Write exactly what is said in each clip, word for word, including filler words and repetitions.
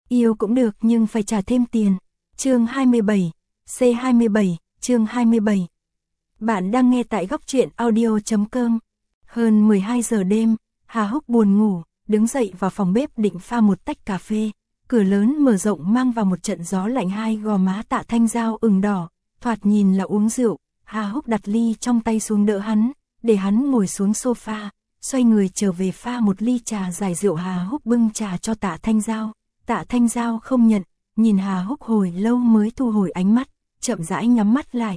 Yêu cũng được nhưng phải trả thêm tiền. Chương hai mươi bảy, C hai mươi bảy, chương hai mươi bảy. Bạn đang nghe tại góc truyện audio chấm com. Hơn mười hai giờ đêm, Hà Húc buồn ngủ, đứng dậy vào phòng bếp định pha một tách cà phê. Cửa lớn mở rộng mang vào một trận gió lạnh, hai gò má Tạ Thanh Giao ửng đỏ, thoạt nhìn là uống rượu. Hà Húc đặt ly trong tay xuống đỡ hắn, để hắn ngồi xuống sofa, xoay người trở về pha một ly trà giải rượu. Hà Húc bưng trà cho Tạ Thanh Giao. Tạ Thanh Giao không nhận, nhìn Hà Húc hồi lâu mới thu hồi ánh mắt, chậm rãi nhắm mắt lại.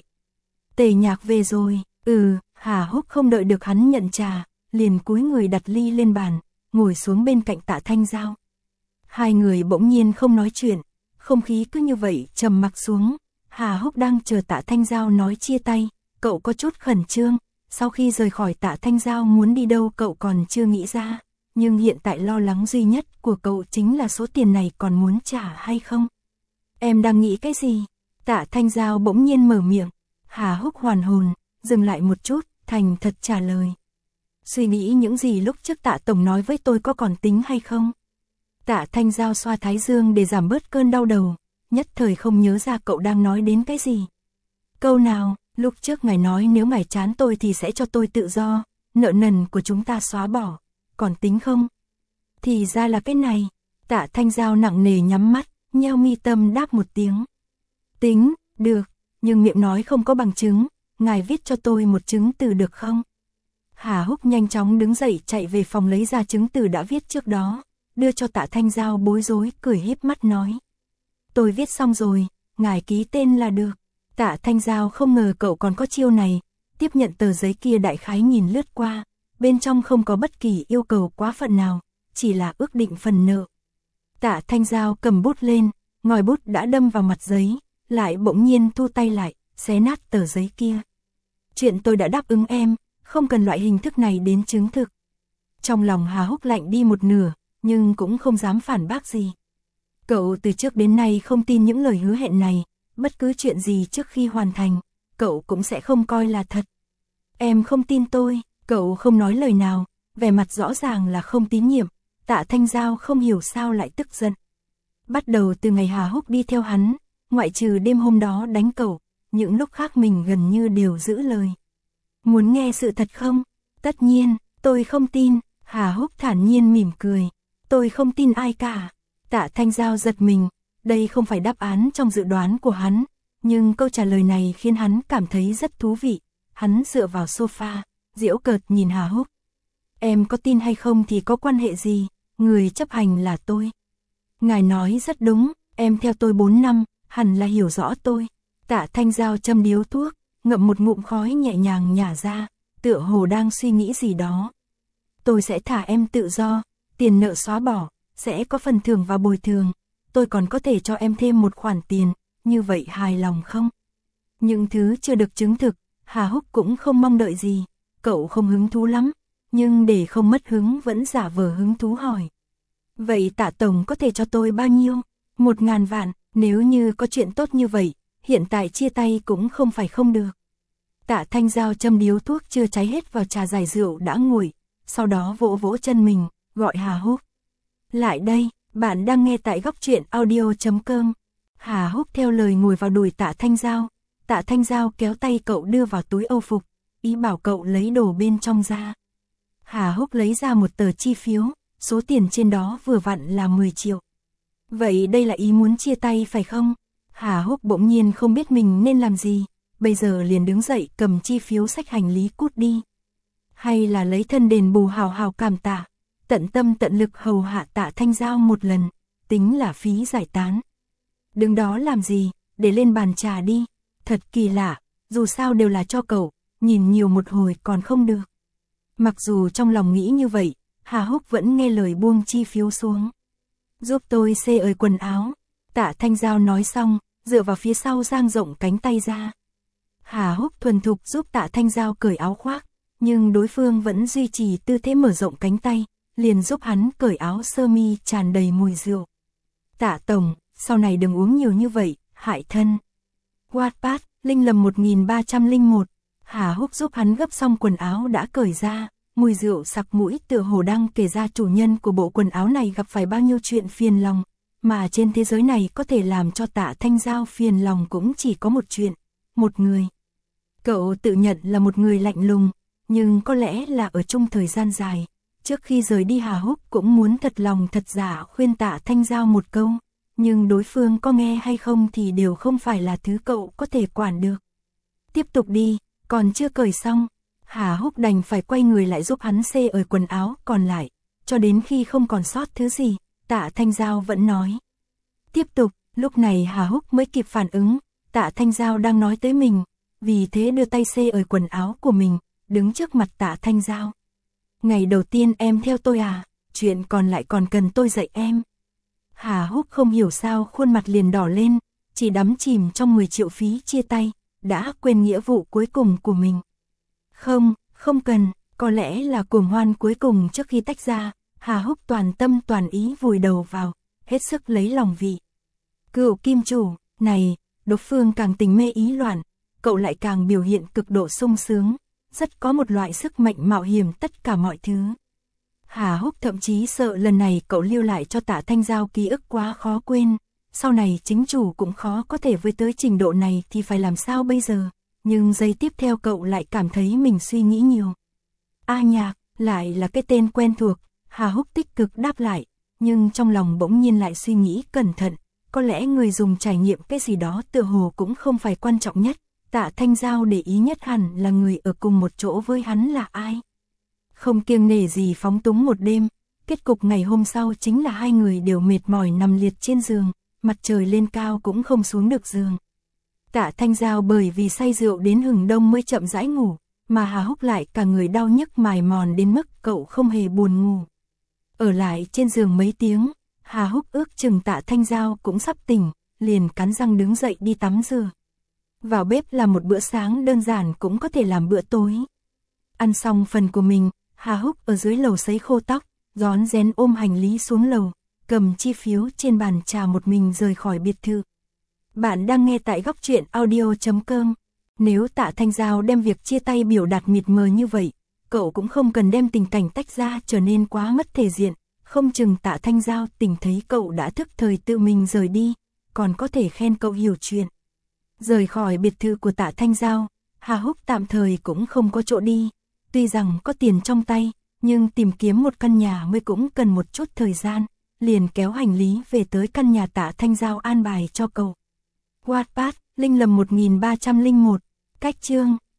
Tề Nhạc về rồi. Ừ. Hà Húc không đợi được hắn nhận trà, liền cúi người đặt ly lên bàn, ngồi xuống bên cạnh Tạ Thanh Giao. Hai người bỗng nhiên không nói chuyện, không khí cứ như vậy trầm mặc xuống. Hà Húc đang chờ Tạ Thanh Giao nói chia tay, cậu có chút khẩn trương. Sau khi rời khỏi Tạ Thanh Giao muốn đi đâu cậu còn chưa nghĩ ra, nhưng hiện tại lo lắng duy nhất của cậu chính là số tiền này còn muốn trả hay không. Em đang nghĩ cái gì? Tạ Thanh Giao bỗng nhiên mở miệng. Hà Húc hoàn hồn, dừng lại một chút, thành thật trả lời. Suy nghĩ những gì lúc trước Tạ Tổng nói với tôi có còn tính hay không? Tạ Thanh Giao xoa thái dương để giảm bớt cơn đau đầu, nhất thời không nhớ ra cậu đang nói đến cái gì. Câu nào? Lúc trước ngài nói nếu ngài chán tôi thì sẽ cho tôi tự do, nợ nần của chúng ta xóa bỏ, còn tính không? Thì ra là cái này. Tạ Thanh Giao nặng nề nhắm mắt, nheo mi tâm đáp một tiếng. Tính, được, nhưng miệng nói không có bằng chứng, ngài viết cho tôi một chứng từ được không? Hà Húc nhanh chóng đứng dậy chạy về phòng lấy ra chứng từ đã viết trước đó, đưa cho Tạ Thanh Giao bối rối, cười híp mắt nói. Tôi viết xong rồi, ngài ký tên là được. Tạ Thanh Giao không ngờ cậu còn có chiêu này, tiếp nhận tờ giấy kia đại khái nhìn lướt qua, bên trong không có bất kỳ yêu cầu quá phận nào, chỉ là ước định phần nợ. Tạ Thanh Giao cầm bút lên, ngòi bút đã đâm vào mặt giấy, lại bỗng nhiên thu tay lại, xé nát tờ giấy kia. Chuyện tôi đã đáp ứng em, không cần loại hình thức này đến chứng thực. Trong lòng Hà Húc lạnh đi một nửa, nhưng cũng không dám phản bác gì. Cậu từ trước đến nay không tin những lời hứa hẹn này, bất cứ chuyện gì trước khi hoàn thành, cậu cũng sẽ không coi là thật. Em không tin tôi, cậu không nói lời nào, vẻ mặt rõ ràng là không tín nhiệm. Tạ Thanh Giao không hiểu sao lại tức giận. Bắt đầu từ ngày Hà Húc đi theo hắn, ngoại trừ đêm hôm đó đánh cậu, những lúc khác mình gần như đều giữ lời. Muốn nghe sự thật không? Tất nhiên, tôi không tin. Hà Húc thản nhiên mỉm cười. Tôi không tin ai cả. Tạ Thanh Giao giật mình, đây không phải đáp án trong dự đoán của hắn, nhưng câu trả lời này khiến hắn cảm thấy rất thú vị. Hắn dựa vào sofa, giễu cợt nhìn Hà Húc. Em có tin hay không thì có quan hệ gì, người chấp hành là tôi. Ngài nói rất đúng, em theo tôi bốn năm, hẳn là hiểu rõ tôi. Tạ Thanh Giao châm điếu thuốc, ngậm một ngụm khói nhẹ nhàng nhả ra, tựa hồ đang suy nghĩ gì đó. Tôi sẽ thả em tự do, tiền nợ xóa bỏ, sẽ có phần thưởng và bồi thường, tôi còn có thể cho em thêm một khoản tiền, như vậy hài lòng không? Những thứ chưa được chứng thực, Hà Húc cũng không mong đợi gì, cậu không hứng thú lắm, nhưng để không mất hứng vẫn giả vờ hứng thú hỏi. Vậy Tạ Tổng có thể cho tôi bao nhiêu? Một ngàn vạn, nếu như có chuyện tốt như vậy, hiện tại chia tay cũng không phải không được. Tạ Thanh Giao châm điếu thuốc chưa cháy hết vào trà giải rượu đã nguội, sau đó vỗ vỗ chân mình, gọi Hà Húc. Lại đây, bạn đang nghe tại góc truyện audio chấm com. Hà Húc theo lời ngồi vào đùi Tạ Thanh Giao. Tạ Thanh Giao kéo tay cậu đưa vào túi âu phục, ý bảo cậu lấy đồ bên trong ra. Hà Húc lấy ra một tờ chi phiếu, số tiền trên đó vừa vặn là mười triệu. Vậy đây là ý muốn chia tay phải không? Hà Húc bỗng nhiên không biết mình nên làm gì, bây giờ liền đứng dậy cầm chi phiếu xách hành lý cút đi. Hay là lấy thân đền bù hào hào cảm tạ, tận tâm tận lực hầu hạ Tạ Thanh Giao một lần, tính là phí giải tán. Đứng đó làm gì, để lên bàn trà đi, thật kỳ lạ, dù sao đều là cho cậu, nhìn nhiều một hồi còn không được. Mặc dù trong lòng nghĩ như vậy, Hà Húc vẫn nghe lời buông chi phiếu xuống. Giúp tôi xê ơi quần áo. Tạ Thanh Giao nói xong, dựa vào phía sau dang rộng cánh tay ra. Hà Húc thuần thục giúp Tạ Thanh Giao cởi áo khoác, nhưng đối phương vẫn duy trì tư thế mở rộng cánh tay, liền giúp hắn cởi áo sơ mi tràn đầy mùi rượu. Tạ Tổng, sau này đừng uống nhiều như vậy, hại thân. Wattpad, Linh Lầm một nghìn ba trăm lẻ một. Hà Húc giúp hắn gấp xong quần áo đã cởi ra, mùi rượu sặc mũi tựa hồ đang kể ra chủ nhân của bộ quần áo này gặp phải bao nhiêu chuyện phiền lòng, mà trên thế giới này có thể làm cho Tạ Thanh Giao phiền lòng cũng chỉ có một chuyện, một người. Cậu tự nhận là một người lạnh lùng, nhưng có lẽ là ở chung thời gian dài, trước khi rời đi Hà Húc cũng muốn thật lòng thật giả khuyên Tạ Thanh Giao một câu, nhưng đối phương có nghe hay không thì đều không phải là thứ cậu có thể quản được. Tiếp tục đi, còn chưa cởi xong, Hà Húc đành phải quay người lại giúp hắn xê ở quần áo còn lại, cho đến khi không còn sót thứ gì, Tạ Thanh Giao vẫn nói. Tiếp tục, lúc này Hà Húc mới kịp phản ứng, Tạ Thanh Giao đang nói tới mình, vì thế đưa tay xê ở quần áo của mình, đứng trước mặt Tạ Thanh Giao. Ngày đầu tiên em theo tôi à, chuyện còn lại còn cần tôi dạy em. Hà Húc không hiểu sao khuôn mặt liền đỏ lên, chỉ đắm chìm trong mười triệu phí chia tay, đã quên nghĩa vụ cuối cùng của mình. Không, không cần, có lẽ là cuồng hoan cuối cùng trước khi tách ra, Hà Húc toàn tâm toàn ý vùi đầu vào, hết sức lấy lòng vị. Cựu kim chủ, này, đối phương càng tình mê ý loạn, cậu lại càng biểu hiện cực độ sung sướng, rất có một loại sức mạnh mạo hiểm tất cả mọi thứ. Hà Húc thậm chí sợ lần này cậu lưu lại cho Tạ Thanh Giao ký ức quá khó quên, sau này chính chủ cũng khó có thể với tới trình độ này thì phải làm sao bây giờ, nhưng giây tiếp theo cậu lại cảm thấy mình suy nghĩ nhiều. A Nhạc, lại là cái tên quen thuộc, Hà Húc tích cực đáp lại, nhưng trong lòng bỗng nhiên lại suy nghĩ cẩn thận, có lẽ người dùng trải nghiệm cái gì đó tựa hồ cũng không phải quan trọng nhất, Tạ Thanh Giao để ý nhất hẳn là người ở cùng một chỗ với hắn là ai. Không kiêng nể gì phóng túng một đêm, kết cục ngày hôm sau chính là hai người đều mệt mỏi nằm liệt trên giường, mặt trời lên cao cũng không xuống được giường. Tạ Thanh Giao bởi vì say rượu đến hừng đông mới chậm rãi ngủ, mà Hà Húc lại cả người đau nhức mài mòn đến mức cậu không hề buồn ngủ. Ở lại trên giường mấy tiếng, Hà Húc ước chừng Tạ Thanh Giao cũng sắp tỉnh, liền cắn răng đứng dậy đi tắm rửa. Vào bếp làm một bữa sáng đơn giản cũng có thể làm bữa tối. Ăn xong phần của mình, Hà Húc ở dưới lầu sấy khô tóc, rón rén ôm hành lý xuống lầu, cầm chi phiếu trên bàn trà một mình rời khỏi biệt thự. Bạn đang nghe tại góc truyện audio chấm com. Nếu Tạ Thanh Giao đem việc chia tay biểu đạt mịt mờ như vậy, cậu cũng không cần đem tình cảnh tách ra trở nên quá mất thể diện, không chừng Tạ Thanh Giao tỉnh thấy cậu đã thức thời tự mình rời đi, còn có thể khen cậu hiểu chuyện. Rời khỏi biệt thự của Tạ Thanh Giao, Hà Húc tạm thời cũng không có chỗ đi, tuy rằng có tiền trong tay, nhưng tìm kiếm một căn nhà mới cũng cần một chút thời gian, liền kéo hành lý về tới căn nhà Tạ Thanh Giao an bài cho cậu. Wattpad, Linh Lầm một nghìn ba trăm lẻ một, cách chương,